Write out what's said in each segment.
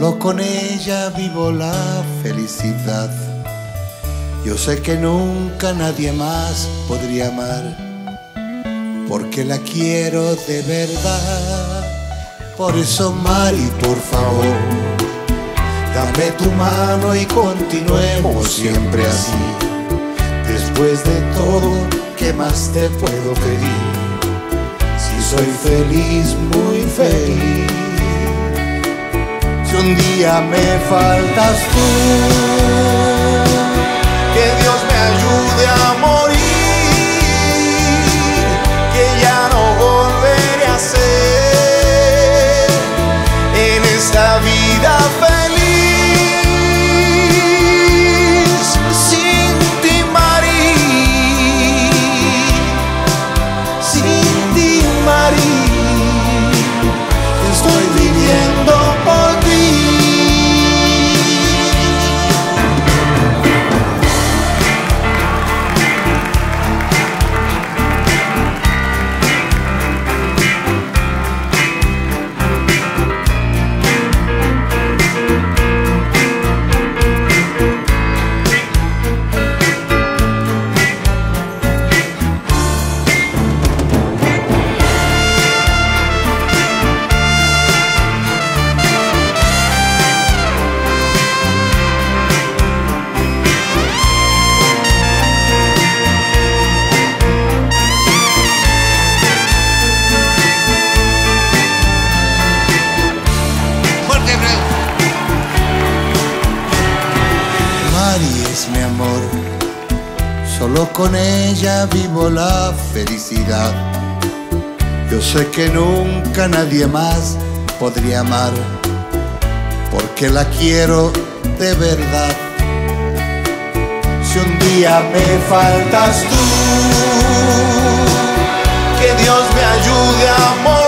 Solo con ella vivo la felicidad. Yo sé que nunca nadie más podría amar, porque la quiero de verdad. Por eso, Mari, por favor, dame tu mano y continuemos siempre así. Después de todo, ¿qué más te puedo pedir? Si soy feliz, muy feliz. Si un día me faltas tú, que Dios me ayude a morir, que ya no volveré a ser en esta vida feliz. Sin ti, Mari, sin ti, Mari, estoy viviendo por ti. Mari es mi amor, solo con ella vivo la felicidad. Yo sé que nunca nadie más podría amar, porque la quiero de verdad. Si un día me faltas tú, que Dios me ayude a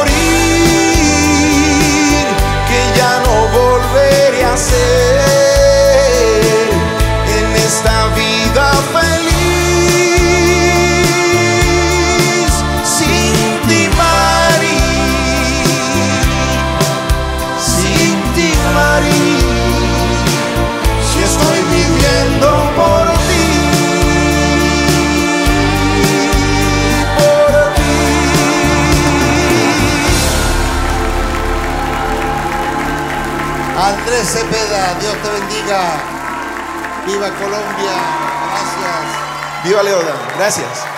morir, que ya no volveré a ser esta vida feliz. Sin ti, Mari, sin ti, Mari, si estoy viviendo por ti, por ti. Andrés Cepeda, Dios te bendiga. Viva Colombia, gracias. Viva Leoda, gracias.